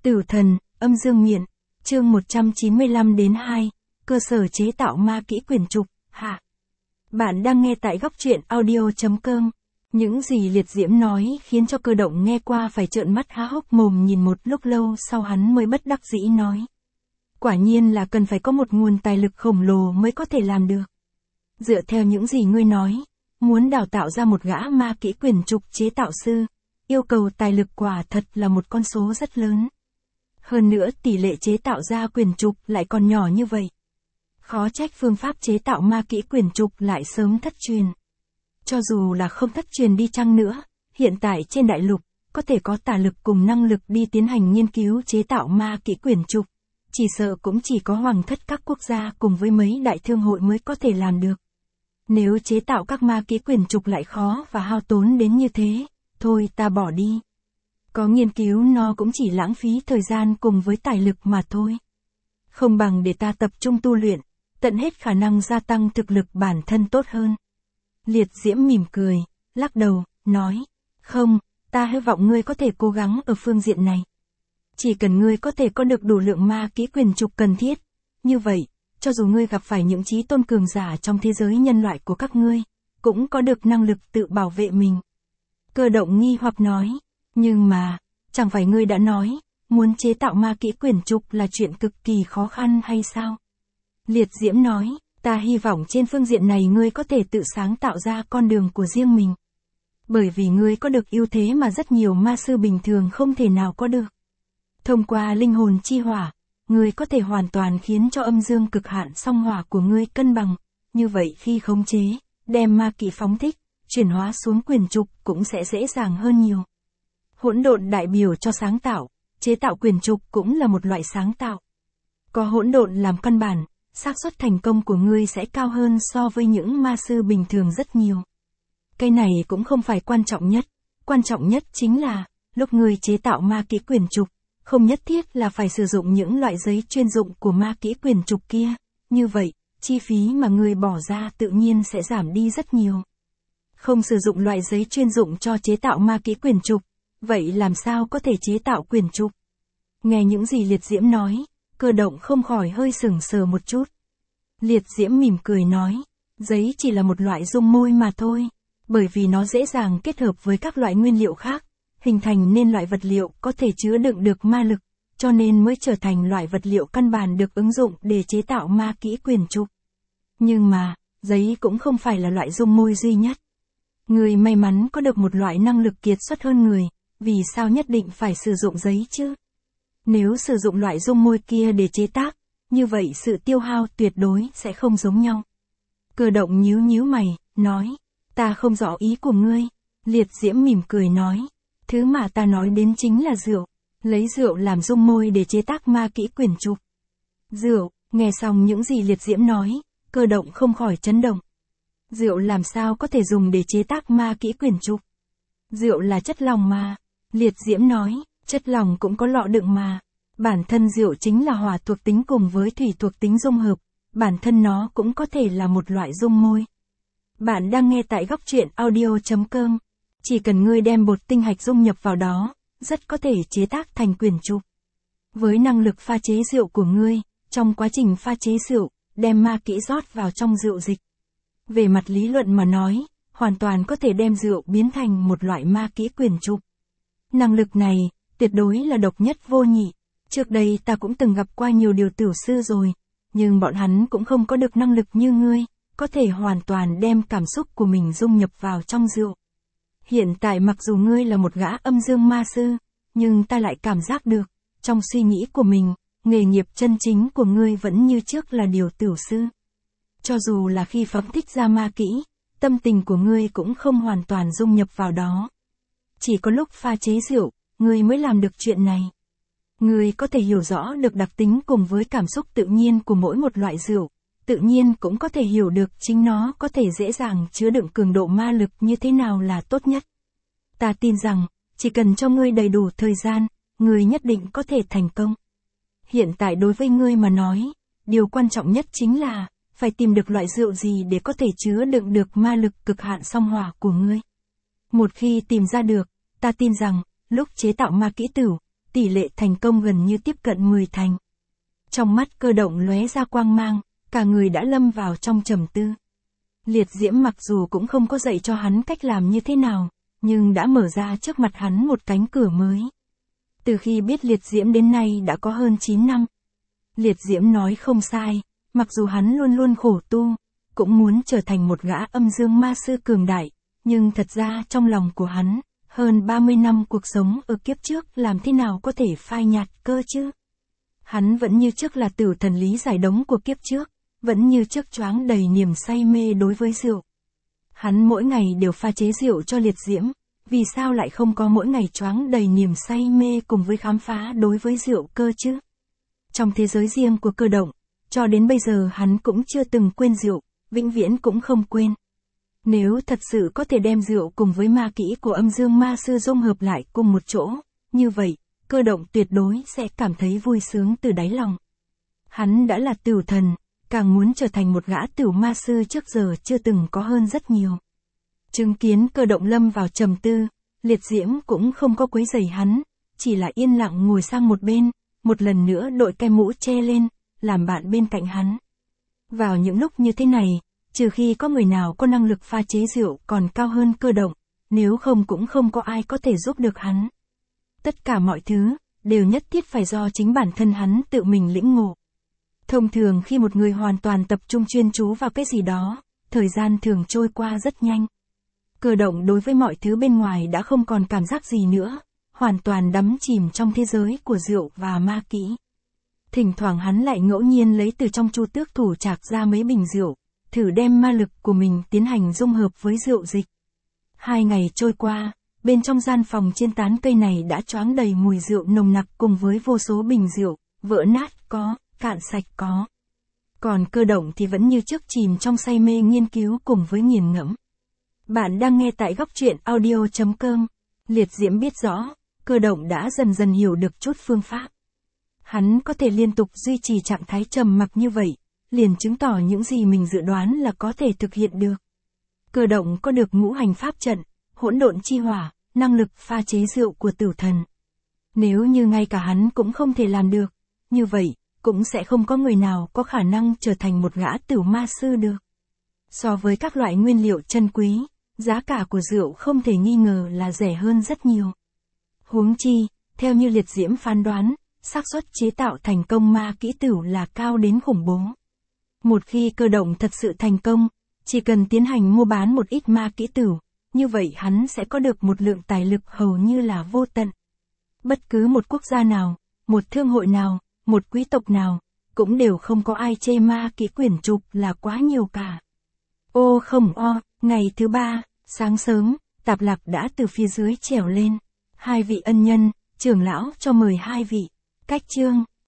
Tử thần, âm dương miện, chương 195-2, cơ sở chế tạo ma kỹ quyển trục, hạ. Bạn đang nghe tại góc truyện audio.com. Những gì Liệt Diễm nói khiến cho Cơ Động nghe qua phải trợn mắt há hốc mồm nhìn một lúc lâu sau hắn mới bất đắc dĩ nói. Quả nhiên là cần phải có một nguồn tài lực khổng lồ mới có thể làm được. Dựa theo những gì ngươi nói, muốn đào tạo ra một gã ma kỹ quyển trục chế tạo sư, yêu cầu tài lực quả thật là một con số rất lớn. Hơn nữa tỷ lệ chế tạo ra quyển trục lại còn nhỏ như vậy. Khó trách phương pháp chế tạo ma kỹ quyển trục lại sớm thất truyền. Cho dù là không thất truyền đi chăng nữa, hiện tại trên đại lục, có thể có tài lực cùng năng lực đi tiến hành nghiên cứu chế tạo ma kỹ quyển trục. Chỉ sợ cũng chỉ có hoàng thất các quốc gia cùng với mấy đại thương hội mới có thể làm được. Nếu chế tạo các ma kỹ quyển trục lại khó và hao tốn đến như thế, thôi ta bỏ đi. Có nghiên cứu nó cũng chỉ lãng phí thời gian cùng với tài lực mà thôi. Không bằng để ta tập trung tu luyện, tận hết khả năng gia tăng thực lực bản thân tốt hơn. Liệt Diễm mỉm cười, lắc đầu, nói, không, ta hy vọng ngươi có thể cố gắng ở phương diện này. Chỉ cần ngươi có thể có được đủ lượng ma kỹ quyển trục cần thiết, như vậy, cho dù ngươi gặp phải những chí tôn cường giả trong thế giới nhân loại của các ngươi, cũng có được năng lực tự bảo vệ mình. Cơ Động nghi hoặc nói, nhưng mà, chẳng phải ngươi đã nói, muốn chế tạo ma kỹ quyển trục là chuyện cực kỳ khó khăn hay sao? Liệt Diễm nói, ta hy vọng trên phương diện này ngươi có thể tự sáng tạo ra con đường của riêng mình. Bởi vì ngươi có được ưu thế mà rất nhiều ma sư bình thường không thể nào có được. Thông qua linh hồn chi hỏa, ngươi có thể hoàn toàn khiến cho âm dương cực hạn song hỏa của ngươi cân bằng, như vậy khi khống chế, đem ma kỹ phóng thích, chuyển hóa xuống quyển trục cũng sẽ dễ dàng hơn nhiều. Hỗn độn đại biểu cho sáng tạo, chế tạo quyển trục cũng là một loại sáng tạo. Có hỗn độn làm căn bản, xác suất thành công của ngươi sẽ cao hơn so với những ma sư bình thường rất nhiều. Cái này cũng không phải quan trọng nhất chính là, lúc ngươi chế tạo ma kỹ quyển trục, không nhất thiết là phải sử dụng những loại giấy chuyên dụng của ma kỹ quyển trục kia, như vậy, chi phí mà ngươi bỏ ra tự nhiên sẽ giảm đi rất nhiều. Không sử dụng loại giấy chuyên dụng cho chế tạo ma kỹ quyển trục, vậy làm sao có thể chế tạo quyển trục? Nghe những gì Liệt Diễm nói, Cơ Động không khỏi hơi sững sờ một chút. Liệt Diễm mỉm cười nói, giấy chỉ là một loại dung môi mà thôi, bởi vì nó dễ dàng kết hợp với các loại nguyên liệu khác, hình thành nên loại vật liệu có thể chứa đựng được ma lực, cho nên mới trở thành loại vật liệu căn bản được ứng dụng để chế tạo ma kỹ quyển trục. Nhưng mà, giấy cũng không phải là loại dung môi duy nhất. Người may mắn có được một loại năng lực kiệt xuất hơn người, vì sao nhất định phải sử dụng giấy chứ? Nếu sử dụng loại dung môi kia để chế tác, như vậy sự tiêu hao tuyệt đối sẽ không giống nhau. Cơ Động nhíu mày, nói, ta không rõ ý của ngươi. Liệt Diễm mỉm cười nói, thứ mà ta nói đến chính là rượu, lấy rượu làm dung môi để chế tác ma kỹ quyển trục. Rượu, nghe xong những gì Liệt Diễm nói, Cơ Động không khỏi chấn động. Rượu làm sao có thể dùng để chế tác ma kỹ quyển trục? Rượu là chất lỏng mà. Liệt Diễm nói, chất lỏng cũng có lọ đựng mà. Bản thân rượu chính là hỏa thuộc tính cùng với thủy thuộc tính dung hợp, bản thân nó cũng có thể là một loại dung môi. Bạn đang nghe tại góc truyện audio.com. Chỉ cần ngươi đem bột tinh hạch dung nhập vào đó, rất có thể chế tác thành quyển trục. Với năng lực pha chế rượu của ngươi, trong quá trình pha chế rượu, đem ma kỹ rót vào trong rượu dịch. Về mặt lý luận mà nói, hoàn toàn có thể đem rượu biến thành một loại ma kỹ quyển trục. Năng lực này, tuyệt đối là độc nhất vô nhị. Trước đây ta cũng từng gặp qua nhiều điều tử sư rồi, nhưng bọn hắn cũng không có được năng lực như ngươi, có thể hoàn toàn đem cảm xúc của mình dung nhập vào trong rượu. Hiện tại mặc dù ngươi là một gã âm dương ma sư, nhưng ta lại cảm giác được, trong suy nghĩ của mình, nghề nghiệp chân chính của ngươi vẫn như trước là điều tử sư. Cho dù là khi phóng thích ra ma kỹ, tâm tình của ngươi cũng không hoàn toàn dung nhập vào đó. Chỉ có lúc pha chế rượu, ngươi mới làm được chuyện này. Ngươi có thể hiểu rõ được đặc tính cùng với cảm xúc tự nhiên của mỗi một loại rượu, tự nhiên cũng có thể hiểu được chính nó có thể dễ dàng chứa đựng cường độ ma lực như thế nào là tốt nhất. Ta tin rằng, chỉ cần cho ngươi đầy đủ thời gian, ngươi nhất định có thể thành công. Hiện tại đối với ngươi mà nói, điều quan trọng nhất chính là, phải tìm được loại rượu gì để có thể chứa đựng được ma lực cực hạn song hỏa của ngươi. Một khi tìm ra được, ta tin rằng, lúc chế tạo ma kỹ tửu, tỷ lệ thành công gần như tiếp cận 10 thành. Trong mắt Cơ Động lóe ra quang mang, cả người đã lâm vào trong trầm tư. Liệt diễm mặc dù cũng không có dạy cho hắn cách làm như thế nào, nhưng đã mở ra trước mặt hắn một cánh cửa mới. Từ khi biết liệt diễm đến nay đã có hơn 9 năm. Liệt diễm nói không sai, mặc dù hắn luôn luôn khổ tu, cũng muốn trở thành một gã âm dương ma sư cường đại, nhưng thật ra trong lòng của hắn, hơn 30 năm cuộc sống ở kiếp trước làm thế nào có thể phai nhạt cơ chứ? Hắn vẫn như trước là tử thần lý giải đống của kiếp trước, vẫn như trước choáng đầy niềm say mê đối với rượu. Hắn mỗi ngày đều pha chế rượu cho liệt diễm, vì sao lại không có mỗi ngày choáng đầy niềm say mê cùng với khám phá đối với rượu cơ chứ? Trong thế giới riêng của Cơ Động, cho đến bây giờ hắn cũng chưa từng quên rượu, vĩnh viễn cũng không quên. Nếu thật sự có thể đem rượu cùng với ma kỹ của âm dương ma sư dung hợp lại cùng một chỗ, như vậy, Cơ Động tuyệt đối sẽ cảm thấy vui sướng từ đáy lòng. Hắn đã là tửu thần, càng muốn trở thành một gã tửu ma sư trước giờ chưa từng có hơn rất nhiều. Chứng kiến Cơ Động lâm vào trầm tư, liệt diễm cũng không có quấy rầy hắn, chỉ là yên lặng ngồi sang một bên, một lần nữa đội cái mũ che lên, làm bạn bên cạnh hắn. Vào những lúc như thế này, trừ khi có người nào có năng lực pha chế rượu còn cao hơn Cơ Động, nếu không cũng không có ai có thể giúp được hắn. Tất cả mọi thứ, đều nhất thiết phải do chính bản thân hắn tự mình lĩnh ngộ. Thông thường khi một người hoàn toàn tập trung chuyên chú vào cái gì đó, thời gian thường trôi qua rất nhanh. Cơ Động đối với mọi thứ bên ngoài đã không còn cảm giác gì nữa, hoàn toàn đắm chìm trong thế giới của rượu và ma kỹ. Thỉnh thoảng hắn lại ngẫu nhiên lấy từ trong Chu Tước thủ trạc ra mấy bình rượu, thử đem ma lực của mình tiến hành dung hợp với rượu dịch. 2 ngày trôi qua, bên trong gian phòng trên tán cây này đã choáng đầy mùi rượu nồng nặc cùng với vô số bình rượu, vỡ nát có, cạn sạch có. Còn Cơ Động thì vẫn như trước chìm trong say mê nghiên cứu cùng với nghiền ngẫm. Bạn đang nghe tại góc truyện audio.com. Liệt diễm biết rõ, Cơ Động đã dần dần hiểu được chút phương pháp. Hắn có thể liên tục duy trì trạng thái trầm mặc như vậy, liền chứng tỏ những gì mình dự đoán là có thể thực hiện được. Cơ Động có được ngũ hành pháp trận, hỗn độn chi hỏa, năng lực pha chế rượu của tử thần. Nếu như ngay cả hắn cũng không thể làm được, như vậy, cũng sẽ không có người nào có khả năng trở thành một gã tử ma sư được. So với các loại nguyên liệu chân quý, giá cả của rượu không thể nghi ngờ là rẻ hơn rất nhiều. Huống chi, theo như liệt diễm phán đoán, xác suất chế tạo thành công ma kỹ tửu là cao đến khủng bố. Một khi Cơ Động thật sự thành công, chỉ cần tiến hành mua bán một ít ma kỹ tửu, như vậy hắn sẽ có được một lượng tài lực hầu như là vô tận. Bất cứ một quốc gia nào, một thương hội nào, một quý tộc nào, cũng đều không có ai chê ma kỹ quyển trục là quá nhiều cả. Ô không o, ngày thứ 3, sáng sớm, Tạp Lạc đã từ phía dưới trèo lên. 2 vị ân nhân, trưởng lão cho mời 2 vị. Cách chương.